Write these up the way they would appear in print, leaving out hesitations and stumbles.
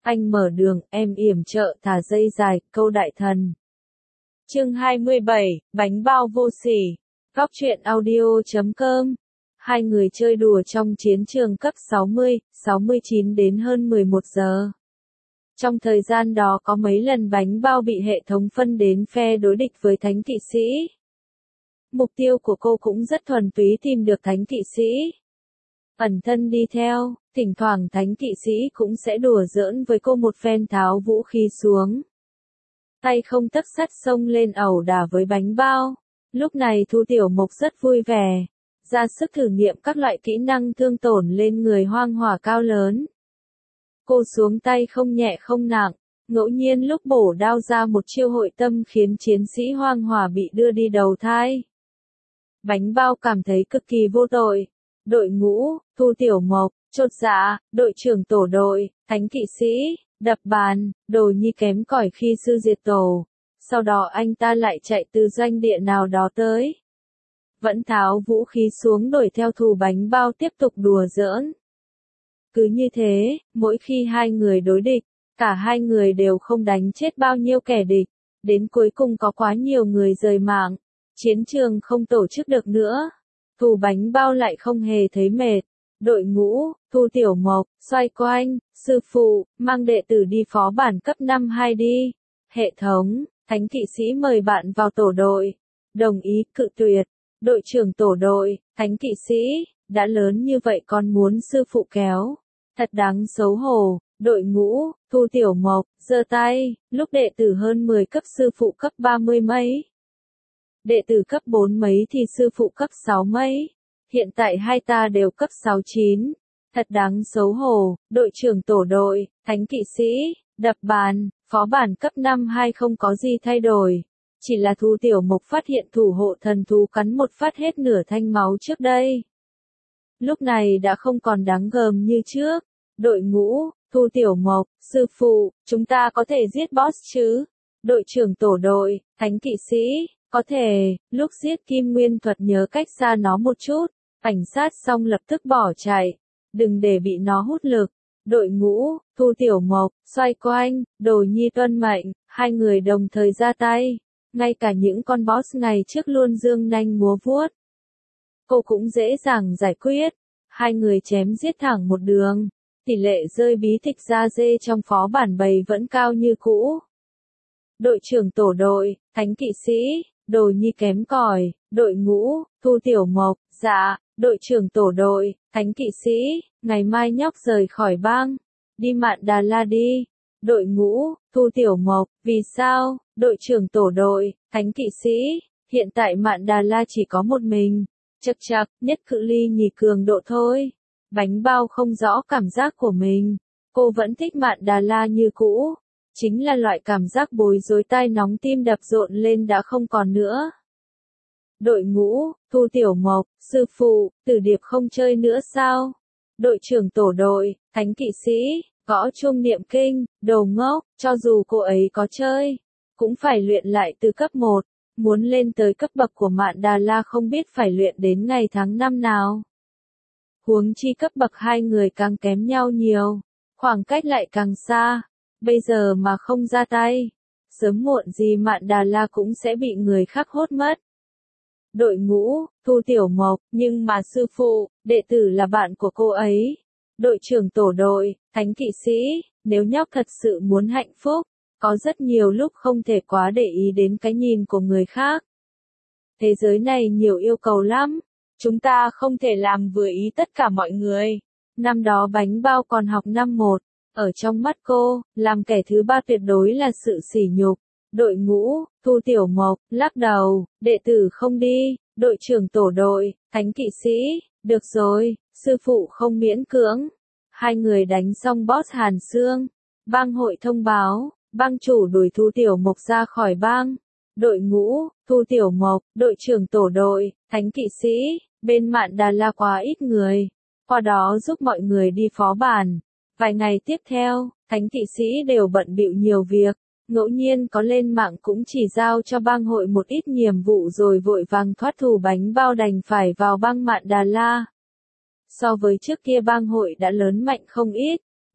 anh mở đường, em yểm trợ thả dây dài, câu đại thần. Chương 27, bánh bao vô sỉ. Góc truyện audio.com. Hai người chơi đùa trong chiến trường cấp 60, 69 đến hơn 11 giờ. Trong thời gian đó có mấy lần bánh bao bị hệ thống phân đến phe đối địch với thánh kỵ sĩ. Mục tiêu của cô cũng rất thuần túy, tìm được thánh kỵ sĩ. Ẩn thân đi theo, thỉnh thoảng thánh kỵ sĩ cũng sẽ đùa giỡn với cô một phen, tháo vũ khí xuống. Tay không tấc sắt xông lên ẩu đả với bánh bao. Lúc này Thu Tiểu Mộc rất vui vẻ, ra sức thử nghiệm các loại kỹ năng thương tổn lên người hoang hỏa cao lớn. Cô xuống tay không nhẹ không nặng, ngẫu nhiên lúc bổ đao ra một chiêu hội tâm khiến chiến sĩ hoang hỏa bị đưa đi đầu thai. Bánh bao cảm thấy cực kỳ vô tội. Đội ngũ, Thu Tiểu Mộc, chột dạ, đội trưởng tổ đội, thánh kỵ sĩ, đập bàn, Đồ Nhi kém cỏi khi sư diệt tổ. Sau đó anh ta lại chạy từ doanh địa nào đó tới. Vẫn tháo vũ khí xuống đuổi theo thù bánh bao tiếp tục đùa giỡn. Cứ như thế, mỗi khi hai người đối địch, cả hai người đều không đánh chết bao nhiêu kẻ địch. Đến cuối cùng có quá nhiều người rời mạng. Chiến trường không tổ chức được nữa. Thù bánh bao lại không hề thấy mệt. Đội ngũ, Thu Tiểu Mộc, xoay quanh, sư phụ, mang đệ tử đi phó bản cấp 52 đi. Hệ thống, thánh kỵ sĩ mời bạn vào tổ đội. Đồng ý, cự tuyệt. Đội trưởng tổ đội, thánh kỵ sĩ, đã lớn như vậy còn muốn sư phụ kéo. Thật đáng xấu hổ. Đội ngũ, Thu Tiểu Mộc, giơ tay, lúc đệ tử hơn 10 cấp sư phụ cấp 30 mấy. Đệ tử cấp 4 mấy thì sư phụ cấp 6 mấy. Hiện tại hai ta đều cấp 69. Thật đáng xấu hổ. Đội trưởng tổ đội, thánh kỵ sĩ, đập bàn, phó bản cấp 52 không có gì thay đổi. Chỉ là Thu Tiểu Mộc phát hiện thủ hộ thần thú cắn một phát hết nửa thanh máu trước đây. Lúc này đã không còn đáng gờm như trước. Đội ngũ, Thu Tiểu Mộc, sư phụ, chúng ta có thể giết boss chứ? Đội trưởng tổ đội, thánh kỵ sĩ, có thể. Lúc giết Kim Nguyên Thuật nhớ cách xa nó một chút. Ảnh sát xong lập tức bỏ chạy. Đừng để bị nó hút lực. Đội ngũ, Thu Tiểu Mộc, xoay quanh, Đồ Nhi tuân mệnh, hai người đồng thời ra tay. Ngay cả những con boss ngày trước luôn dương nanh múa vuốt, cô cũng dễ dàng giải quyết. Hai người chém giết thẳng một đường. Tỷ lệ rơi bí tịch da dê trong phó bản bầy vẫn cao như cũ. Đội trưởng tổ đội, thánh kỵ sĩ, Đồ Nhi kém cỏi. Đội ngũ, Thu Tiểu Mộc, dạ. Đội trưởng tổ đội, thánh kỵ sĩ, ngày mai nhóc rời khỏi bang. Đi Mạn Đà La đi. Đội ngũ, Thu Tiểu Mộc, vì sao? Đội trưởng tổ đội, thánh kỵ sĩ, hiện tại Mạn Đà La chỉ có một mình. Chậc chậc, nhất cự ly nhì cường độ thôi. Bánh bao không rõ cảm giác của mình. Cô vẫn thích Mạn Đà La như cũ. Chính là loại cảm giác bối rối, tai nóng, tim đập rộn lên đã không còn nữa. Đội ngũ, Thu Tiểu Mộc, sư phụ, Tử Điệp không chơi nữa sao? Đội trưởng tổ đội, thánh kỵ sĩ, gõ chuông niệm kinh, đồ ngốc, cho dù cô ấy có chơi, cũng phải luyện lại từ cấp 1. Muốn lên tới cấp bậc của Mạn Đà La không biết phải luyện đến ngày tháng năm nào. Huống chi cấp bậc hai người càng kém nhau nhiều, khoảng cách lại càng xa. Bây giờ mà không ra tay, sớm muộn gì Mạn Đà La cũng sẽ bị người khác hốt mất. Đội ngũ, Thu Tiểu Mộc, nhưng mà sư phụ, đệ tử là bạn của cô ấy. Đội trưởng tổ đội, thánh kỵ sĩ, nếu nhóc thật sự muốn hạnh phúc, có rất nhiều lúc không thể quá để ý đến cái nhìn của người khác. Thế giới này nhiều yêu cầu lắm, chúng ta không thể làm vừa ý tất cả mọi người. Năm đó bánh bao còn học năm 1, ở trong mắt cô, làm kẻ thứ ba tuyệt đối là sự sỉ nhục. Đội ngũ, Thu Tiểu Mộc, lắc đầu, đệ tử không đi. Đội trưởng tổ đội, thánh kỵ sĩ, được rồi, sư phụ không miễn cưỡng. Hai người đánh xong boss Hàn Xương. Bang hội thông báo, bang chủ đuổi Thu Tiểu Mộc ra khỏi bang. Đội ngũ, Thu Tiểu Mộc, đội trưởng tổ đội, thánh kỵ sĩ, bên Mạn Đà La quá ít người. Qua đó giúp mọi người đi phó bản. Vài ngày tiếp theo, thánh kỵ sĩ đều bận bịu nhiều việc. Ngẫu nhiên có lên mạng cũng chỉ giao cho bang hội một ít nhiệm vụ rồi vội vàng thoát thù bánh bao đành phải vào bang Mạn Đà La. So với trước kia bang hội đã lớn mạnh không ít,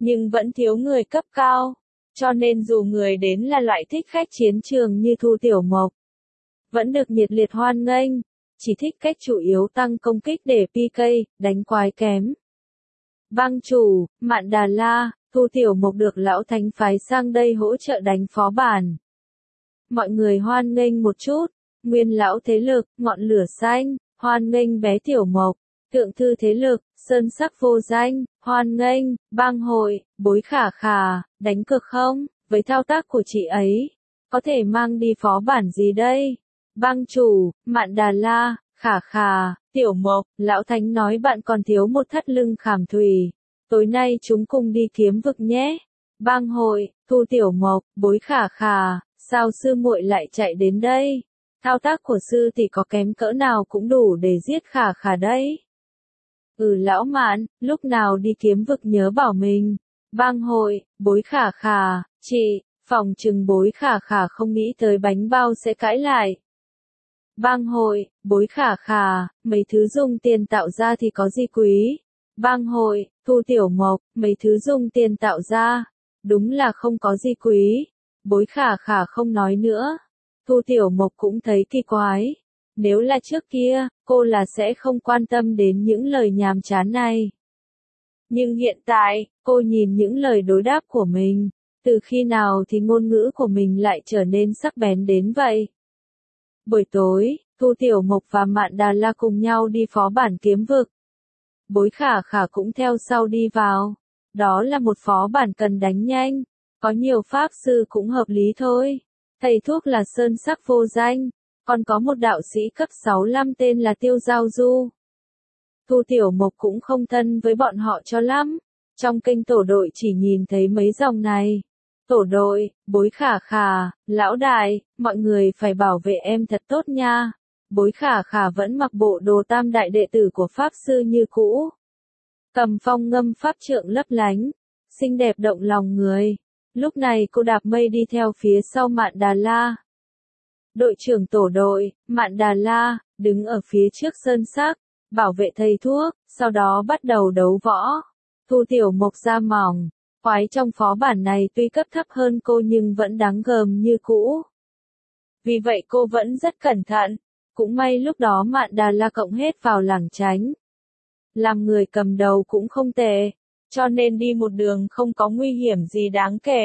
nhưng vẫn thiếu người cấp cao. Cho nên dù người đến là loại thích khách chiến trường như Thu Tiểu Mộc, vẫn được nhiệt liệt hoan nghênh, chỉ thích cách chủ yếu tăng công kích để PK, đánh quái kém. Bang chủ, Mạn Đà La, Thu Tiểu Mộc được lão thánh phái sang đây hỗ trợ đánh phó bản. Mọi người hoan nghênh một chút, nguyên lão thế lực, ngọn lửa xanh, hoan nghênh bé Tiểu Mộc, thượng thư thế lực, sơn sắc vô danh, hoan nghênh, bang hội, bối khả khả, đánh cược không, với thao tác của chị ấy, có thể mang đi phó bản gì đây? Bang chủ, Mạn Đà La, khả khả, Tiểu Mộc, lão thánh nói bạn còn thiếu một thắt lưng khảm thủy. Tối nay chúng cùng đi kiếm vực nhé. Bang hội, Thu Tiểu Mộc, bối khả khả, sao sư muội lại chạy đến đây? Thao tác của sư thì có kém cỡ nào cũng đủ để giết khả khả đấy. Lão Mạn, lúc nào đi kiếm vực nhớ bảo mình. Bang hội, bối khả khả, chị, phòng chừng bối khả khả không nghĩ tới bánh bao sẽ cãi lại. Bang hội, bối khả khả, mấy thứ dùng tiền tạo ra thì có gì quý. Bang hội, Thu Tiểu Mộc, mấy thứ dùng tiền tạo ra, đúng là không có gì quý. Bối khả khả không nói nữa. Thu Tiểu Mộc cũng thấy kỳ quái. Nếu là trước kia, cô là sẽ không quan tâm đến những lời nhàm chán này. Nhưng hiện tại, cô nhìn những lời đối đáp của mình, từ khi nào thì ngôn ngữ của mình lại trở nên sắc bén đến vậy? Buổi tối, Thu Tiểu Mộc và Mạn Đà La cùng nhau đi phó bản kiếm vực. Bối khả khả cũng theo sau đi vào. Đó là một phó bản cần đánh nhanh. Có nhiều pháp sư cũng hợp lý thôi. Thầy thuốc là sơn sắc vô danh. Còn có một đạo sĩ cấp 65 tên là Tiêu Giao Du. Thu Tiểu Mộc cũng không thân với bọn họ cho lắm. Trong kênh tổ đội chỉ nhìn thấy mấy dòng này. Tổ đội, bối khả khả, lão đại, mọi người phải bảo vệ em thật tốt nha. Bối khả khả vẫn mặc bộ đồ tam đại đệ tử của pháp sư như cũ. Cầm phong ngâm pháp trượng lấp lánh, xinh đẹp động lòng người. Lúc này cô đạp mây đi theo phía sau Mạn Đà La. Đội trưởng tổ đội, Mạn Đà La, đứng ở phía trước sơn sắc, bảo vệ thầy thuốc, sau đó bắt đầu đấu võ. Thu Tiểu Mộc da mỏng, quái trong phó bản này tuy cấp thấp hơn cô nhưng vẫn đáng gờm như cũ. Vì vậy cô vẫn rất cẩn thận. Cũng may lúc đó Mạn Đà La cộng hết vào lảng tránh. Làm người cầm đầu cũng không tệ, cho nên đi một đường không có nguy hiểm gì đáng kể.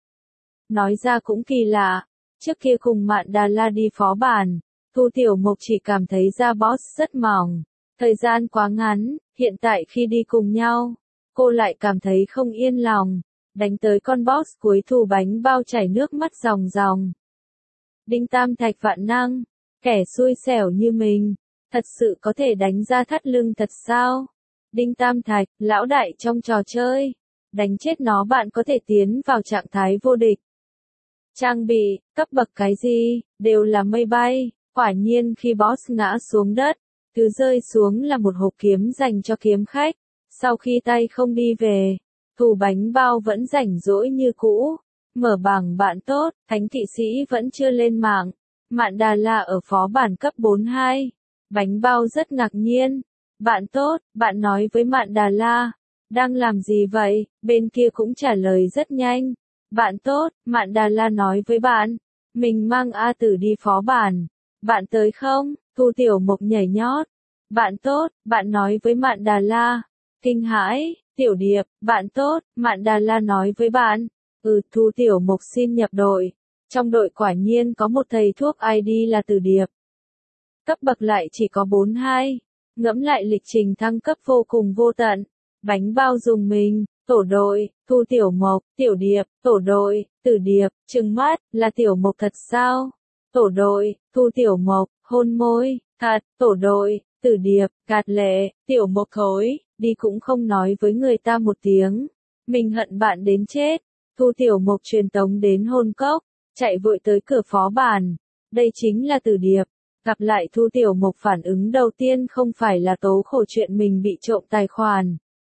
Nói ra cũng kỳ lạ, trước kia cùng Mạn Đà La đi phó bản, Thu Tiểu Mộc chỉ cảm thấy da boss rất mỏng, thời gian quá ngắn, hiện tại khi đi cùng nhau, cô lại cảm thấy không yên lòng, đánh tới con boss cuối thủ bánh bao chảy nước mắt ròng ròng. Đinh Tam Thạch vạn năng, kẻ xui xẻo như mình, thật sự có thể đánh ra thắt lưng thật sao? Đinh Tam Thạch, lão đại trong trò chơi, đánh chết nó bạn có thể tiến vào trạng thái vô địch. Trang bị, cấp bậc cái gì, đều là mây bay, quả nhiên khi boss ngã xuống đất, thứ rơi xuống là một hộp kiếm dành cho kiếm khách. Sau khi tay không đi về, thủ bánh bao vẫn rảnh rỗi như cũ. Mở bảng bạn tốt, thánh kỵ sĩ vẫn chưa lên mạng. Mạn Đà La ở phó bản cấp 42. Bánh bao rất ngạc nhiên. Bạn tốt, bạn nói với Mạn Đà La. Đang làm gì vậy? Bên kia cũng trả lời rất nhanh. Bạn tốt, Mạn Đà La nói với bạn. Mình mang A Tử đi phó bản. Bạn tới không? Thu Tiểu Mộc nhảy nhót. Bạn tốt, bạn nói với Mạn Đà La. Kinh hãi, Tiểu Điệp, bạn tốt, Mạn Đà La nói với bạn. Thu Tiểu Mộc xin nhập đội. Trong đội quả nhiên có một thầy thuốc ID là Từ Điệp. Cấp bậc lại chỉ có 42. Ngẫm lại lịch trình thăng cấp vô cùng vô tận. Bánh bao dùng mình, tổ đội, Thu Tiểu Mộc, Tiểu Điệp, tổ đội, Từ Điệp, trừng mắt, là Tiểu Mộc thật sao? Tổ đội, Thu Tiểu Mộc, hôn môi, thật, tổ đội, Từ Điệp, gạt lệ, Tiểu Mộc thối, đi cũng không nói với người ta một tiếng. Mình hận bạn đến chết. Thu Tiểu Mộc truyền tống đến hôn cốc, chạy vội tới cửa phó bản. Đây chính là Từ Điệp. Gặp lại Thu Tiểu Mộc phản ứng đầu tiên không phải là tố khổ chuyện mình bị trộm tài khoản,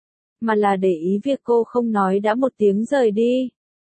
mà là để ý việc cô không nói đã một tiếng rời đi.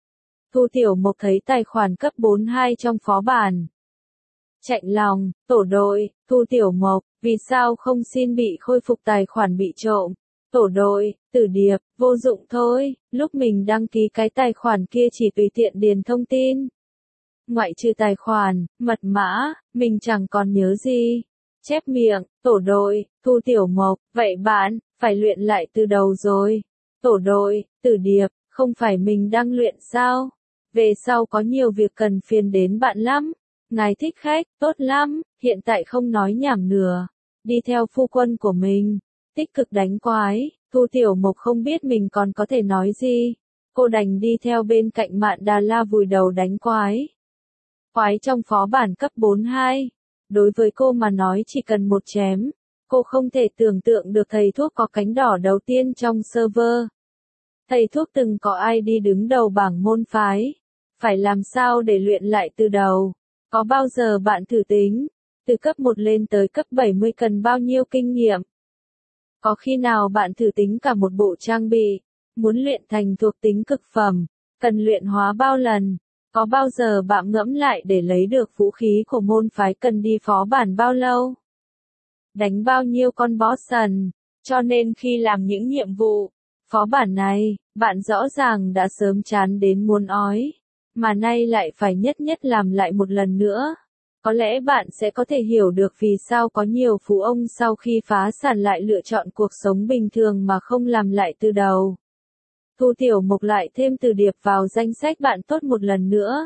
Thu Tiểu Mộc thấy tài khoản cấp 42 trong phó bản. Chạnh lòng, tổ đội, Thu Tiểu Mộc, vì sao không xin bị khôi phục tài khoản bị trộm? tổ đội, tử điệp, vô dụng thôi, lúc mình đăng ký cái tài khoản kia chỉ tùy tiện điền thông tin. Ngoại trừ tài khoản, mật mã, mình chẳng còn nhớ gì. Chép miệng, tổ đội, Thu Tiểu Mộc, vậy bạn, phải luyện lại từ đầu rồi. Tổ đội, tử điệp, không phải mình đang luyện sao? Về sau có nhiều việc cần phiền đến bạn lắm. Ngài thích khách, tốt lắm, hiện tại không nói nhảm nữa. Đi theo phu quân của mình, tích cực đánh quái, Thu Tiểu Mộc không biết mình còn có thể nói gì. Cô đành đi theo bên cạnh Mạn Đà La vùi đầu đánh quái. Quái trong phó bản cấp 42. Đối với cô mà nói chỉ cần một chém. Cô không thể tưởng tượng được thầy thuốc có cánh đỏ đầu tiên trong server. Thầy thuốc từng có ai đi đứng đầu bảng môn phái. Phải làm sao để luyện lại từ đầu? Có bao giờ bạn thử tính? Từ cấp 1 lên tới cấp 70 cần bao nhiêu kinh nghiệm? Có khi nào bạn thử tính cả một bộ trang bị? Muốn luyện thành thuộc tính cực phẩm, cần luyện hóa bao lần? Có bao giờ bạn ngẫm lại để lấy được vũ khí của môn phái cần đi phó bản bao lâu? Đánh bao nhiêu con boss sần? Cho nên khi làm những nhiệm vụ, phó bản này, bạn rõ ràng đã sớm chán đến muốn ói. Mà nay lại phải nhất nhất làm lại một lần nữa. Có lẽ bạn sẽ có thể hiểu được vì sao có nhiều phú ông sau khi phá sản lại lựa chọn cuộc sống bình thường mà không làm lại từ đầu. Thu Tiểu Mộc lại thêm Từ Điệp vào danh sách bạn tốt một lần nữa.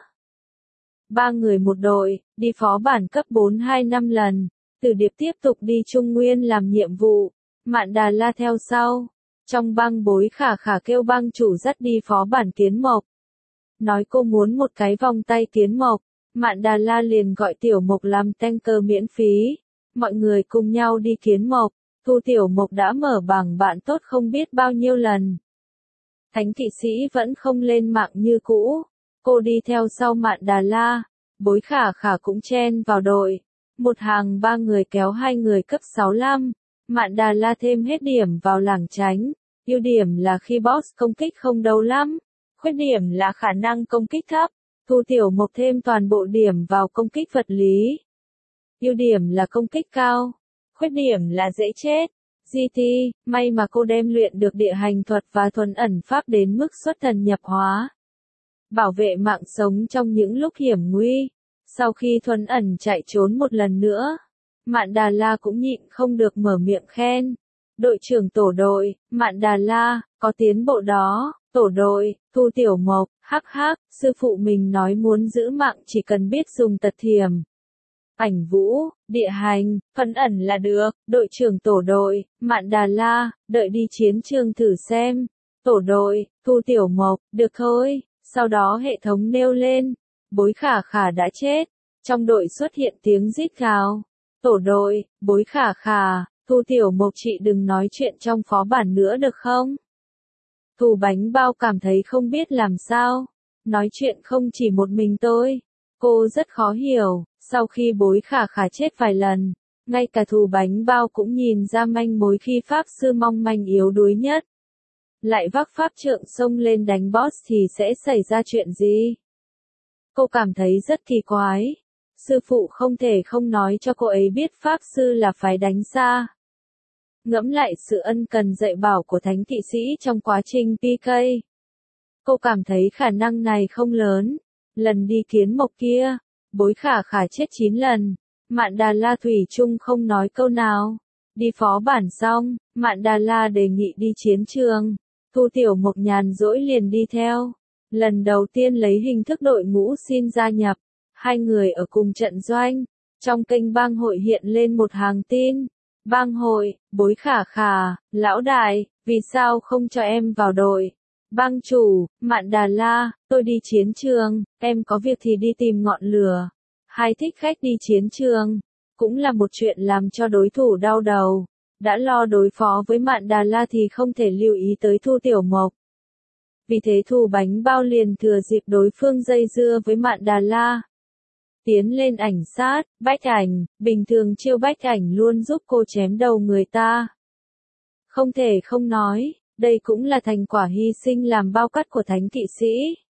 3 người một đội, đi phó bản cấp 42 5 lần. Từ Điệp tiếp tục đi Trung Nguyên làm nhiệm vụ. Mạn Đà La theo sau. Trong bang Bối Khả Khả kêu bang chủ dắt đi phó bản Kiến Mộc. Nói cô muốn một cái vòng tay Kiến Mộc. Mạn Đà La liền gọi Tiểu Mộc làm tanker miễn phí. Mọi người cùng nhau đi Kiến Mộc. Thu Tiểu Mộc đã mở bảng bạn tốt không biết bao nhiêu lần. Thánh kỵ sĩ vẫn không lên mạng như cũ. Cô đi theo sau Mạn Đà La. Bối Khả Khả cũng chen vào đội. Một hàng 3 người kéo 2 người cấp 65. Mạn Đà La thêm hết điểm vào làng tránh. Ưu điểm là khi boss công kích không đâu lắm. Khuyết điểm là khả năng công kích thấp. Thu Tiểu Mộc thêm toàn bộ điểm vào công kích vật lý. Ưu điểm là công kích cao. Khuyết điểm là dễ chết. GT, may mà cô đem luyện được địa hành thuật và thuần ẩn pháp đến mức xuất thần nhập hóa. Bảo vệ mạng sống trong những lúc hiểm nguy. Sau khi thuần ẩn chạy trốn một lần nữa, Mạn Đà La cũng nhịn không được mở miệng khen. Đội trưởng tổ đội, Mạn Đà La, có tiến bộ đó. Tổ đội, Thu Tiểu Mộc, hắc hắc, sư phụ mình nói muốn giữ mạng chỉ cần biết dùng tật thiểm. Ảnh vũ, địa hành, thuần ẩn là được. Đội trưởng tổ đội, Mạn Đà La, đợi đi chiến trường thử xem. Tổ đội, Thu Tiểu Mộc, được thôi. Sau đó hệ thống nêu lên. Bối Khả Khả đã chết. Trong đội xuất hiện tiếng rít gào. Tổ đội, Bối Khả Khả, Thu Tiểu Mộc chị đừng nói chuyện trong phó bản nữa được không? Thu Bánh Bao cảm thấy không biết làm sao. Nói chuyện không chỉ một mình tôi. Cô rất khó hiểu, sau khi Bối Khả Khả chết vài lần, ngay cả Thu Bánh Bao cũng nhìn ra manh mối khi pháp sư mong manh yếu đuối nhất. Lại vác pháp trượng xông lên đánh boss thì sẽ xảy ra chuyện gì? Cô cảm thấy rất kỳ quái. Sư phụ không thể không nói cho cô ấy biết pháp sư là phải đánh xa. Ngẫm lại sự ân cần dạy bảo của thánh kỵ sĩ trong quá trình PK. Cô cảm thấy khả năng này không lớn. Lần đi Kiến Mộc kia, Bối Khả Khả chết 9 lần. Mạn Đà La thủy chung không nói câu nào. Đi phó bản xong, Mạn Đà La đề nghị đi chiến trường. Thu Tiểu Mộc nhàn rỗi liền đi theo. Lần đầu tiên lấy hình thức đội ngũ xin gia nhập. 2 người ở cùng trận doanh. Trong kênh bang hội hiện lên một hàng tin. Bang hội, Bối Khả Khả, lão đại, vì sao không cho em vào đội? Bang chủ, Mạn Đà La, tôi đi chiến trường, em có việc thì đi tìm ngọn lửa. Hai thích khách đi chiến trường, cũng là một chuyện làm cho đối thủ đau đầu. Đã lo đối phó với Mạn Đà La thì không thể lưu ý tới Thu Tiểu Mộc. Vì thế Thu Bánh Bao liền thừa dịp đối phương dây dưa với Mạn Đà La. Tiến lên ảnh sát, Bách Ảnh, bình thường chiêu Bách Ảnh luôn giúp cô chém đầu người ta. Không thể không nói, đây cũng là thành quả hy sinh làm bao cắt của thánh kỵ sĩ.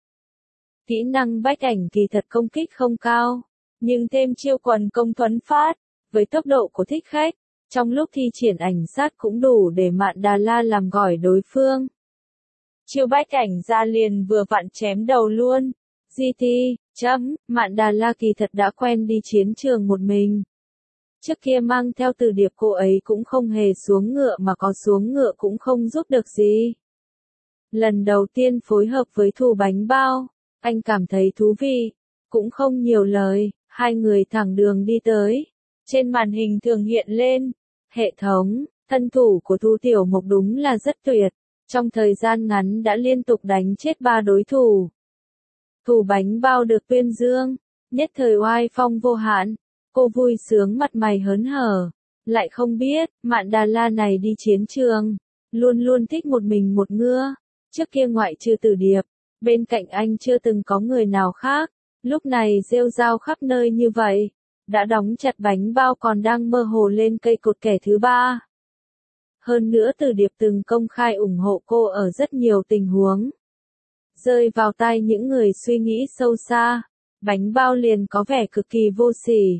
Kỹ năng Bách Ảnh kỳ thật công kích không cao, nhưng thêm chiêu quần công thuấn phát, với tốc độ của thích khách, Trong lúc thi triển ảnh sát cũng đủ để Mạn Đà La làm gỏi đối phương. Chiêu bách ảnh ra liền vừa vặn chém đầu luôn. GT, Mạn Đà La kỳ thật đã quen đi chiến trường một mình. Trước kia mang theo Từ Điệp cô ấy cũng không hề xuống ngựa mà có xuống ngựa cũng không giúp được gì. Lần đầu tiên phối hợp với Thù Bánh Bao, anh cảm thấy thú vị, cũng không nhiều lời, hai người thẳng đường đi tới. Trên màn hình thường hiện lên, hệ thống, thân thủ của Thu Tiểu Mộc đúng là rất tuyệt, trong thời gian ngắn đã liên tục đánh chết 3 đối thủ. Thù Bánh Bao được tuyên dương, nhất thời oai phong vô hạn, cô vui sướng mặt mày hớn hở, lại không biết, Mạn Đà La này đi chiến trường, luôn luôn thích một mình một ngựa, trước kia ngoại trừ Từ Điệp, bên cạnh anh chưa từng có người nào khác, lúc này rêu rao khắp nơi như vậy, đã đóng chặt Bánh Bao còn đang mơ hồ lên cây cột kẻ thứ ba. Hơn nữa Từ Điệp từng công khai ủng hộ cô ở rất nhiều tình huống. Rơi vào tai những người suy nghĩ sâu xa, Bánh Bao liền có vẻ cực kỳ vô sỉ.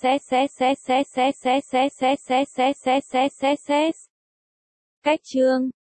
Cách chương